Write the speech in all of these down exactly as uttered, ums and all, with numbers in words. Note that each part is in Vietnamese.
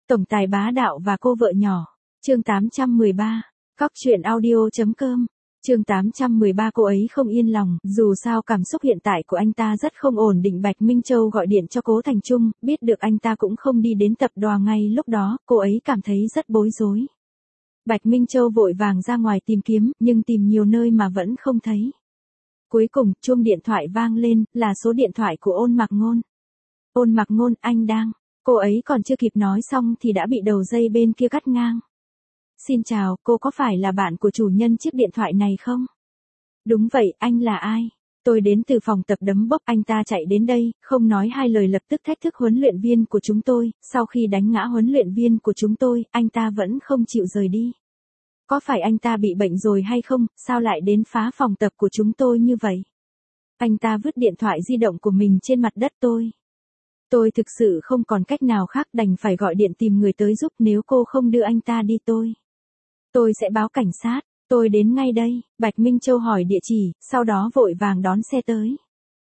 Tổng tài bá đạo và cô vợ nhỏ. Chương tám trăm mười ba. Cóc truyện audio.com. Chương tám trăm mười ba. Cô ấy không yên lòng, dù sao cảm xúc hiện tại của anh ta rất không ổn định. Bạch Minh Châu gọi điện cho Cố Thành Trung, biết được anh ta cũng không đi đến tập đoàn ngay lúc đó, cô ấy cảm thấy rất bối rối. Bạch Minh Châu vội vàng ra ngoài tìm kiếm, nhưng tìm nhiều nơi mà vẫn không thấy. Cuối cùng, chuông điện thoại vang lên, là số điện thoại của Ôn Mạc Ngôn. Ôn Mạc Ngôn, anh đang... Cô ấy còn chưa kịp nói xong thì đã bị đầu dây bên kia cắt ngang. Xin chào, cô có phải là bạn của chủ nhân chiếc điện thoại này không? Đúng vậy, anh là ai? Tôi đến từ phòng tập đấm bốc. Anh ta chạy đến đây, không nói hai lời lập tức thách thức huấn luyện viên của chúng tôi. Sau khi đánh ngã huấn luyện viên của chúng tôi, anh ta vẫn không chịu rời đi. Có phải anh ta bị bệnh rồi hay không, sao lại đến phá phòng tập của chúng tôi như vậy? Anh ta vứt điện thoại di động của mình trên mặt đất tôi. Tôi thực sự không còn cách nào khác, đành phải gọi điện tìm người tới giúp. Nếu cô không đưa anh ta đi tôi. Tôi sẽ báo cảnh sát. Tôi đến ngay đây. Bạch Minh Châu hỏi địa chỉ, sau đó vội vàng đón xe tới.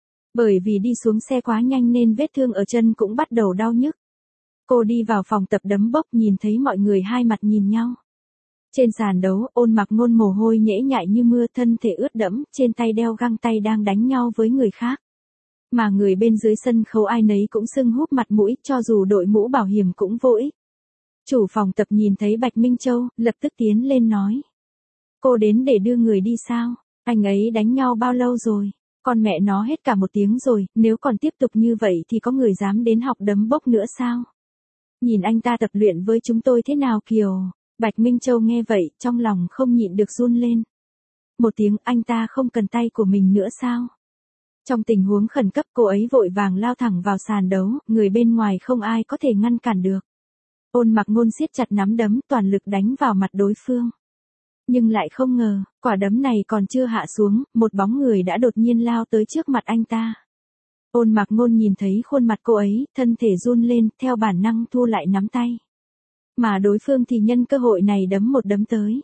Bởi vì đi xuống xe quá nhanh nên vết thương ở chân cũng bắt đầu đau nhức. Cô đi vào phòng tập đấm bốc, nhìn thấy mọi người hai mặt nhìn nhau. Trên sàn đấu, Ôn Mạc Ngôn mồ hôi nhễ nhại như mưa, thân thể ướt đẫm, trên tay đeo găng tay đang đánh nhau với người khác. Mà người bên dưới sân khấu ai nấy cũng sưng húp mặt mũi, cho dù đội mũ bảo hiểm cũng vô ích. Chủ phòng tập nhìn thấy Bạch Minh Châu, lập tức tiến lên nói. Cô đến để đưa người đi sao? Anh ấy đánh nhau bao lâu rồi? Con mẹ nó hết cả một tiếng rồi, nếu còn tiếp tục như vậy thì có người dám đến học đấm bốc nữa sao? Nhìn anh ta tập luyện với chúng tôi thế nào Kiều? Bạch Minh Châu nghe vậy, trong lòng không nhịn được run lên. Một tiếng, anh ta không cần tay của mình nữa sao? Trong tình huống khẩn cấp, cô ấy vội vàng lao thẳng vào sàn đấu, người bên ngoài không ai có thể ngăn cản được. Ôn Mạc Ngôn siết chặt nắm đấm, toàn lực đánh vào mặt đối phương. Nhưng lại không ngờ, quả đấm này còn chưa hạ xuống, một bóng người đã đột nhiên lao tới trước mặt anh ta. Ôn Mạc Ngôn nhìn thấy khuôn mặt cô ấy, thân thể run lên, theo bản năng thu lại nắm tay. Mà đối phương thì nhân cơ hội này đấm một đấm tới.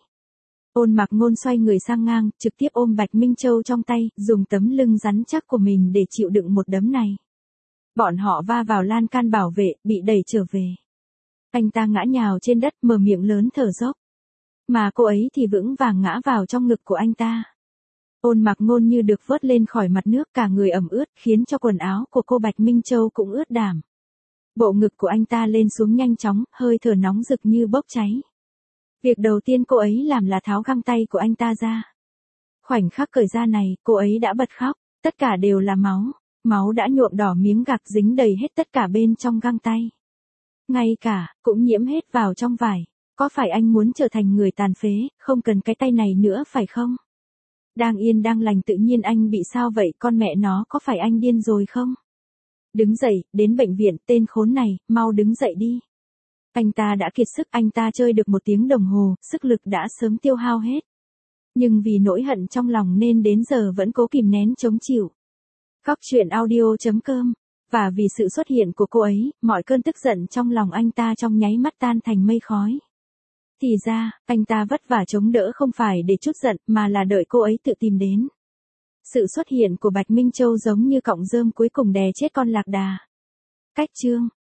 Ôn Mạc Ngôn xoay người sang ngang, trực tiếp ôm Bạch Minh Châu trong tay, dùng tấm lưng rắn chắc của mình để chịu đựng một đấm này. Bọn họ va vào lan can bảo vệ, bị đẩy trở về. Anh ta ngã nhào trên đất, mở miệng lớn thở dốc. Mà cô ấy thì vững vàng ngã vào trong ngực của anh ta. Ôn Mạc Ngôn như được vớt lên khỏi mặt nước, cả người ẩm ướt, khiến cho quần áo của cô Bạch Minh Châu cũng ướt đẫm. Bộ ngực của anh ta lên xuống nhanh chóng, hơi thở nóng rực như bốc cháy. Việc đầu tiên cô ấy làm là tháo găng tay của anh ta ra. Khoảnh khắc cởi ra này, cô ấy đã bật khóc, tất cả đều là máu. Máu đã nhuộm đỏ miếng gạc, dính đầy hết tất cả bên trong găng tay. Ngay cả, cũng nhiễm hết vào trong vải. Có phải anh muốn trở thành người tàn phế, không cần cái tay này nữa phải không? Đang yên đang lành tự nhiên anh bị sao vậy, con mẹ nó, có phải anh điên rồi không? Đứng dậy, đến bệnh viện, tên khốn này, mau đứng dậy đi. Anh ta đã kiệt sức, anh ta chơi được một tiếng đồng hồ, sức lực đã sớm tiêu hao hết. Nhưng vì nỗi hận trong lòng nên đến giờ vẫn cố kìm nén chống chịu. Cóc truyện audio.com. Và vì sự xuất hiện của cô ấy, mọi cơn tức giận trong lòng anh ta trong nháy mắt tan thành mây khói. Thì ra, anh ta vất vả chống đỡ không phải để trút giận, mà là đợi cô ấy tự tìm đến. Sự xuất hiện của Bạch Minh Châu giống như cọng rơm cuối cùng đè chết con lạc đà. Cách chương.